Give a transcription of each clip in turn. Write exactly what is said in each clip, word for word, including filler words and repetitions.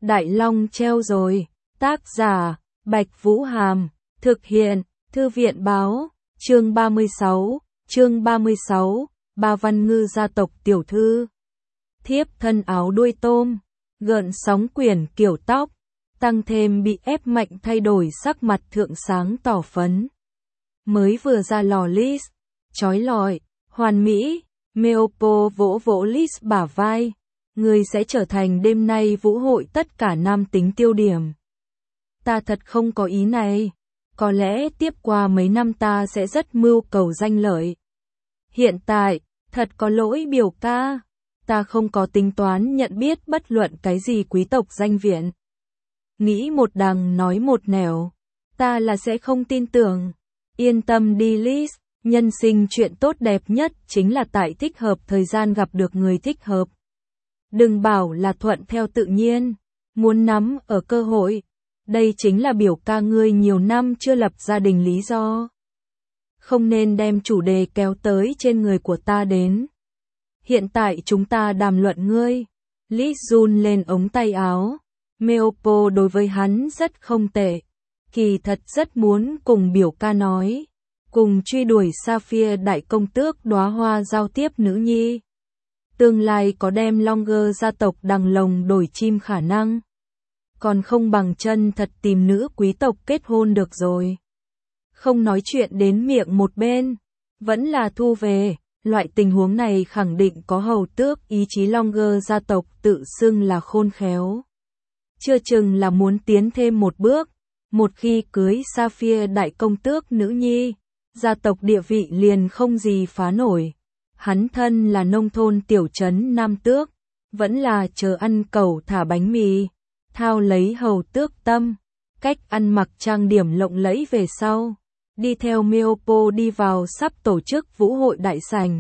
Đại Long treo rồi. Tác giả, Bạch Vũ Hàm. Thực hiện, Thư viện Báo. Chương ba mươi sáu. Chương ba mươi sáu. Ba Văn Ngư gia tộc tiểu thư. Thiếp thân áo đuôi tôm, gợn sóng quyển kiểu tóc, tăng thêm bị ép mạnh thay đổi sắc mặt thượng sáng tỏ phấn. Mới vừa ra lò Liz, chói lọi, hoàn mỹ, Meopo vỗ vỗ Liz bả vai. Người sẽ trở thành đêm nay vũ hội tất cả nam tính tiêu điểm. Ta thật không có ý này. Có lẽ tiếp qua mấy năm ta sẽ rất mưu cầu danh lợi. Hiện tại, thật có lỗi biểu ca. Ta không có tính toán nhận biết bất luận cái gì quý tộc danh viện. Nghĩ một đằng nói một nẻo. Ta là sẽ không tin tưởng. Yên tâm đi Liz, nhân sinh chuyện tốt đẹp nhất chính là tại thích hợp thời gian gặp được người thích hợp. Đừng bảo là thuận theo tự nhiên, muốn nắm ở cơ hội. Đây chính là biểu ca ngươi nhiều năm chưa lập gia đình lý do. Không nên đem chủ đề kéo tới trên người của ta đến. Hiện tại chúng ta đàm luận ngươi. Liz run lên ống tay áo. Meopo đối với hắn rất không tệ. Kỳ thật rất muốn cùng biểu ca nói. Cùng truy đuổi Sapphire đại công tước đóa hoa giao tiếp nữ nhi. Tương lai có đem Longer gia tộc đằng lồng đổi chim khả năng. Còn không bằng chân thật tìm nữ quý tộc kết hôn được rồi. Không nói chuyện đến miệng một bên. Vẫn là thu về. Loại tình huống này khẳng định có hầu tước ý chí Longer gia tộc tự xưng là khôn khéo. Chưa chừng là muốn tiến thêm một bước. Một khi cưới Sapphire đại công tước nữ nhi, gia tộc địa vị liền không gì phá nổi. Hắn thân là nông thôn tiểu trấn Nam Tước, vẫn là chờ ăn cẩu thả bánh mì, thao lấy hầu tước tâm, cách ăn mặc trang điểm lộng lẫy về sau, đi theo Meopo đi vào sắp tổ chức vũ hội đại sảnh.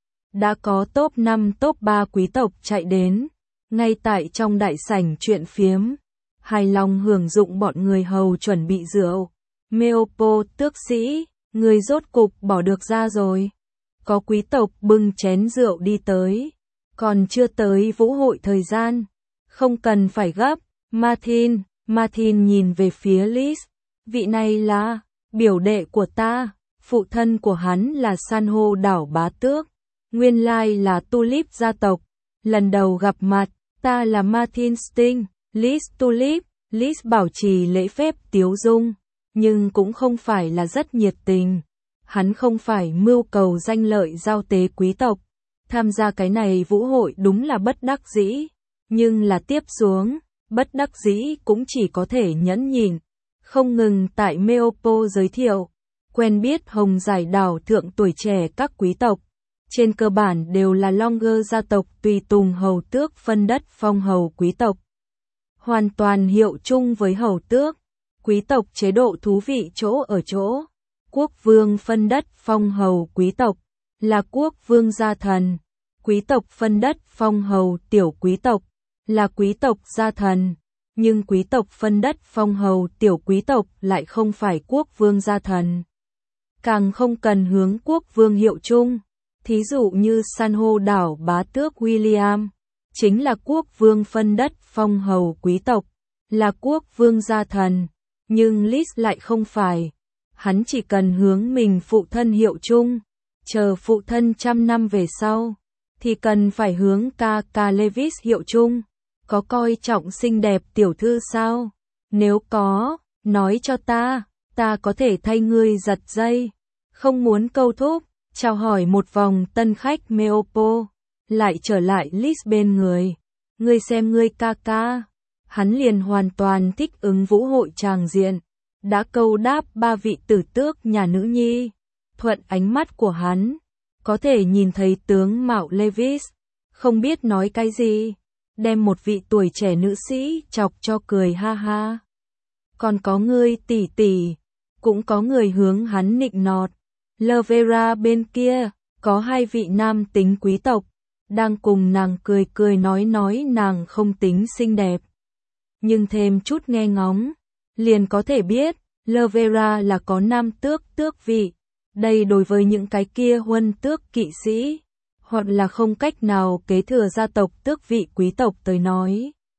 Đã có top năm top ba quý tộc chạy đến, ngay tại trong đại sảnh chuyện phiếm, hài lòng hưởng dụng bọn người hầu chuẩn bị rượu. Meopo tước sĩ, người rốt cục bỏ được ra rồi. Có quý tộc bưng chén rượu đi tới. Còn chưa tới vũ hội thời gian. Không cần phải gấp. Martin, Martin nhìn về phía Liz. Vị này là biểu đệ của ta. Phụ thân của hắn là san hô đảo bá tước. Nguyên lai là Tulip gia tộc. Lần đầu gặp mặt, ta là Martin Sting. Liz Tulip. Liz bảo trì lễ phép tiếu dung. Nhưng cũng không phải là rất nhiệt tình. Hắn không phải mưu cầu danh lợi giao tế quý tộc. Tham gia cái này vũ hội đúng là bất đắc dĩ. Nhưng là tiếp xuống, bất đắc dĩ cũng chỉ có thể nhẫn nhịn. Không ngừng tại Meopo giới thiệu. Quen biết hồng giải đảo thượng tuổi trẻ các quý tộc. Trên cơ bản đều là Longer gia tộc tùy tùng hầu tước phân đất phong hầu quý tộc. Hoàn toàn hiệu chung với hầu tước. Quý tộc chế độ thú vị chỗ ở chỗ. Quốc vương phân đất phong hầu quý tộc, là quốc vương gia thần. Quý tộc phân đất phong hầu tiểu quý tộc, là quý tộc gia thần. Nhưng quý tộc phân đất phong hầu tiểu quý tộc lại không phải quốc vương gia thần. Càng không cần hướng quốc vương hiệu chung. Thí dụ như san hô đảo bá tước William, chính là quốc vương phân đất phong hầu quý tộc, là quốc vương gia thần. Nhưng Liz lại không phải. Hắn chỉ cần hướng mình phụ thân hiệu chung, chờ phụ thân trăm năm về sau, thì cần phải hướng ca ca Levis hiệu chung. Có coi trọng xinh đẹp tiểu thư sao? Nếu có, nói cho ta, ta có thể thay ngươi giật dây. Không muốn câu thúc, chào hỏi một vòng tân khách Meopo, lại trở lại Liz bên người. Ngươi xem ngươi ca ca. Hắn liền hoàn toàn thích ứng vũ hội tràng diện. Đã câu đáp ba vị tử tước nhà nữ nhi. Thuận ánh mắt của hắn, có thể nhìn thấy tướng mạo Levis, không biết nói cái gì, đem một vị tuổi trẻ nữ sĩ chọc cho cười ha ha. Còn có người tỷ tỷ, cũng có người hướng hắn nịnh nọt. Lovera bên kia, có hai vị nam tính quý tộc, đang cùng nàng cười cười nói nói nàng không tính xinh đẹp. Nhưng thêm chút nghe ngóng, liền có thể biết, Lovera là có nam tước tước vị. Đây đối với những cái kia huân tước kỵ sĩ, hoặc là không cách nào kế thừa gia tộc tước vị quý tộc tới nói,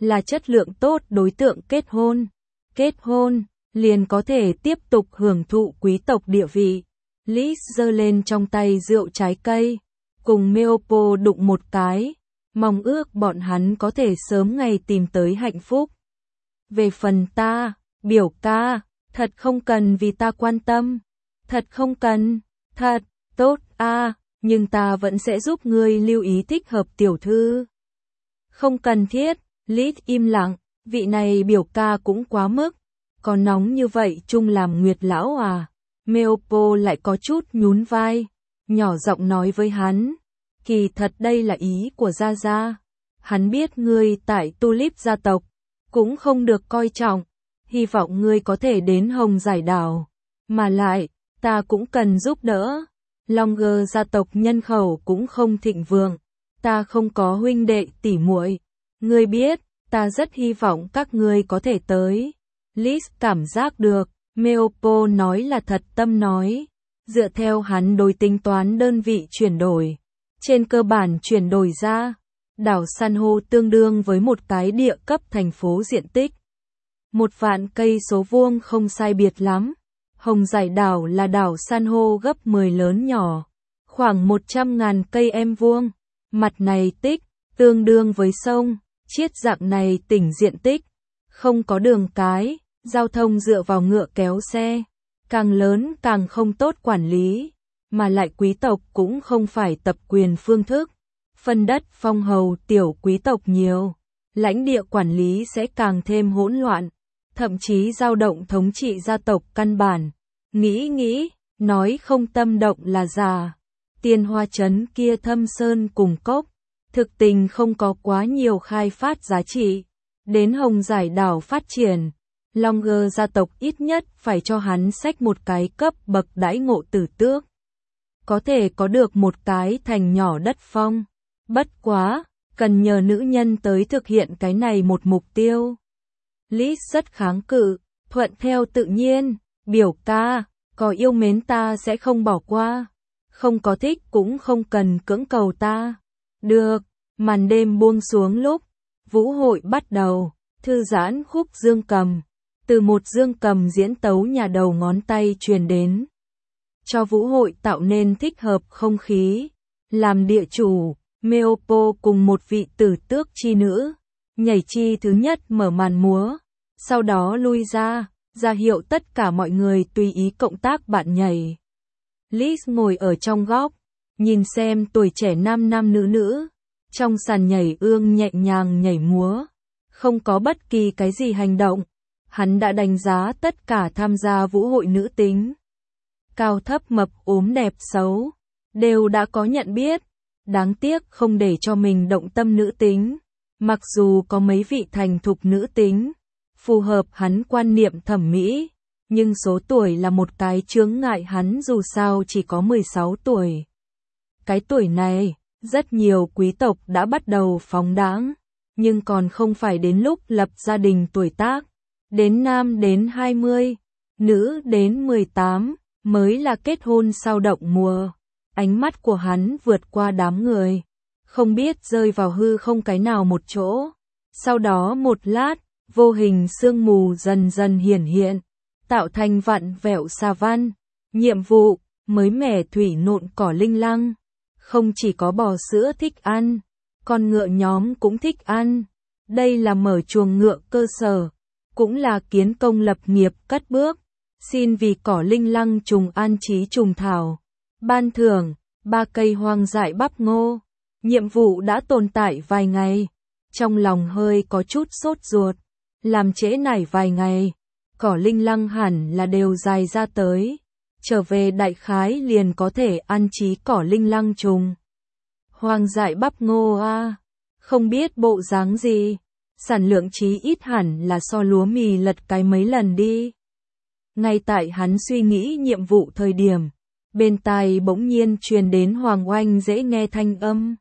là chất lượng tốt đối tượng kết hôn. Kết hôn, liền có thể tiếp tục hưởng thụ quý tộc địa vị. Liz giơ lên trong tay rượu trái cây, cùng Meopo đụng một cái, mong ước bọn hắn có thể sớm ngày tìm tới hạnh phúc. Về phần ta, biểu ca, thật không cần vì ta quan tâm. Thật không cần, thật, tốt a, nhưng ta vẫn sẽ giúp ngươi lưu ý thích hợp tiểu thư. Không cần thiết, Liz im lặng, vị này biểu ca cũng quá mức, có nóng như vậy chung làm nguyệt lão à. Meopo lại có chút nhún vai, nhỏ giọng nói với hắn, kỳ thật đây là ý của Gia Gia. Hắn biết ngươi tại Tulip gia tộc, cũng không được coi trọng, hy vọng ngươi có thể đến Hồng Giải Đảo. Mà lại, ta cũng cần giúp đỡ. Longer gia tộc nhân khẩu cũng không thịnh vượng, ta không có huynh đệ tỉ muội. Ngươi biết, ta rất hy vọng các ngươi có thể tới. Liz cảm giác được, Meopo nói là thật tâm nói. Dựa theo hắn đối tính toán đơn vị chuyển đổi, trên cơ bản chuyển đổi ra, đảo san hô tương đương với một cái địa cấp thành phố diện tích. Một vạn cây số vuông không sai biệt lắm. Hồng Giải Đảo là đảo san hô gấp mười lớn nhỏ, khoảng một trăm ngàn cây em vuông. Mặt này tích, tương đương với sông, chiết dạng này tỉnh diện tích, không có đường cái, giao thông dựa vào ngựa kéo xe, càng lớn càng không tốt quản lý, mà lại quý tộc cũng không phải tập quyền phương thức, phân đất phong hầu tiểu quý tộc nhiều, lãnh địa quản lý sẽ càng thêm hỗn loạn, thậm chí dao động thống trị gia tộc căn bản. Nghĩ nghĩ, nói không tâm động là già. Tiên Hoa Trấn kia thâm sơn cùng cốc, thực tình không có quá nhiều khai phát giá trị. Đến Hồng Giải Đảo phát triển, Longer gia tộc ít nhất phải cho hắn xách một cái cấp bậc đãi ngộ tử tước. Có thể có được một cái thành nhỏ đất phong. Bất quá, cần nhờ nữ nhân tới thực hiện cái này một mục tiêu. Liz rất kháng cự, thuận theo tự nhiên, biểu ca, có yêu mến ta sẽ không bỏ qua. Không có thích cũng không cần cưỡng cầu ta. Được, màn đêm buông xuống lúc, vũ hội bắt đầu, thư giãn khúc dương cầm. Từ một dương cầm diễn tấu nhà đầu ngón tay truyền đến. Cho vũ hội tạo nên thích hợp không khí. Làm địa chủ, Meopo cùng một vị tử tước chi nữ. Nhảy chi thứ nhất mở màn múa. Sau đó lui ra, ra hiệu tất cả mọi người tùy ý cộng tác bạn nhảy. Liz ngồi ở trong góc, nhìn xem tuổi trẻ nam nam nữ nữ. Trong sàn nhảy ương nhẹ nhàng nhảy múa. Không có bất kỳ cái gì hành động. Hắn đã đánh giá tất cả tham gia vũ hội nữ tính. Cao thấp mập ốm đẹp xấu, đều đã có nhận biết. Đáng tiếc không để cho mình động tâm nữ tính. Mặc dù có mấy vị thành thục nữ tính, phù hợp hắn quan niệm thẩm mỹ, nhưng số tuổi là một cái chướng ngại hắn dù sao chỉ có mười sáu tuổi. Cái tuổi này, rất nhiều quý tộc đã bắt đầu phóng đãng, nhưng còn không phải đến lúc lập gia đình tuổi tác. Đến nam đến hai mươi, nữ đến mười tám, mới là kết hôn sau động mùa. Ánh mắt của hắn vượt qua đám người, không biết rơi vào hư không cái nào một chỗ. Sau đó một lát, vô hình sương mù dần dần hiển hiện, tạo thành vặn vẹo xà văn. Nhiệm vụ, mới mẻ thủy nộn cỏ linh lăng. Không chỉ có bò sữa thích ăn, con ngựa nhóm cũng thích ăn. Đây là mở chuồng ngựa cơ sở. Cũng là kiến công lập nghiệp cất bước, xin vì cỏ linh lăng trùng an trí trùng thảo. Ban thưởng, ba cây hoang dại bắp ngô. Nhiệm vụ đã tồn tại vài ngày, trong lòng hơi có chút sốt ruột. Làm trễ nải vài ngày, cỏ linh lăng hẳn là đều dài ra tới. Trở về đại khái liền có thể ăn trí cỏ linh lăng trùng. Hoang dại bắp ngô a, không biết bộ dáng gì. Sản lượng chí ít hẳn là so lúa mì lật cái mấy lần đi. Ngay tại hắn suy nghĩ nhiệm vụ thời điểm, bên tai bỗng nhiên truyền đến Hoàng Oanh dễ nghe thanh âm.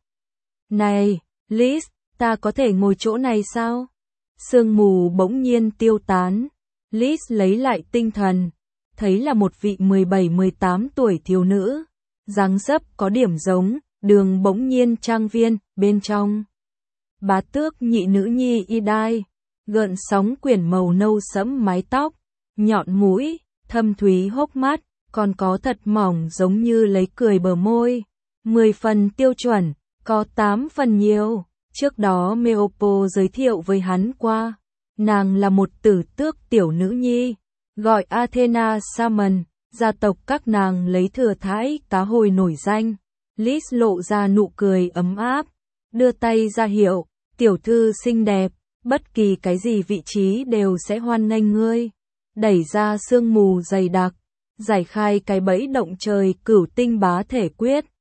Này, Liz, ta có thể ngồi chỗ này sao? Sương mù bỗng nhiên tiêu tán. Liz lấy lại tinh thần, thấy là một vị mười bảy mười tám tuổi thiếu nữ. Dáng dấp có điểm giống, đường bỗng nhiên trang viên, bên trong. bá tước nhị nữ nhi y đai, gợn sóng quyển màu nâu sẫm mái tóc, nhọn mũi, thâm thúy hốc mắt, còn có thật mỏng giống như lấy cười bờ môi. mười phần tiêu chuẩn, có tám phần nhiều. Trước đó Meopo giới thiệu với hắn qua, nàng là một tử tước tiểu nữ nhi, gọi Athena Salmon, gia tộc các nàng lấy thừa thãi cá hồi nổi danh. Liz lộ ra nụ cười ấm áp, đưa tay ra hiệu, tiểu thư xinh đẹp, bất kỳ cái gì vị trí đều sẽ hoan nghênh ngươi. Đẩy ra sương mù dày đặc, giải khai cái bẫy động trời cửu tinh bá thể quyết.